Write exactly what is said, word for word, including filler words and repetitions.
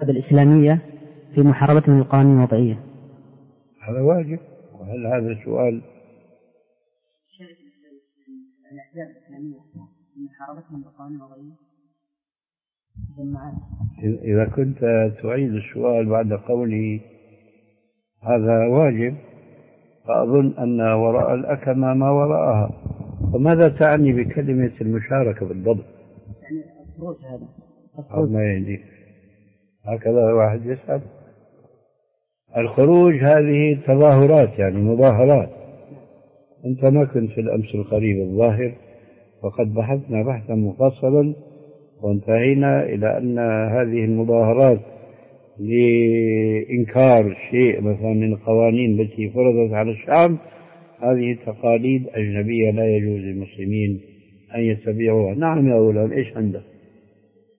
الإسلامية في محاربتهم للقوانين الوضعية؟ هذا واجب. وهل هذا سؤال؟ الأحزاب الإسلامية في محاربتهم للقوانين الوضعية. إذا كنت تعيد السؤال بعد قولي هذا واجب فأظن أن وراء الأكمة ما وراءها. فماذا تعني بكلمة المشاركة بالضبط؟ يعني الخروج هذا أو ما يهديك هكذا واحد يسأل. الخروج هذه تظاهرات يعني مظاهرات. أنت ما كنت في الأمس القريب الظاهر وقد بحثنا بحثا مفصلا وانتهينا إلى أن هذه المظاهرات لإنكار شيء مثلا من القوانين التي فرضت على الشعب هذه تقاليد أجنبية لا يجوز للمسلمين أن يتبعوها. نعم يا أولاد إيش عندك؟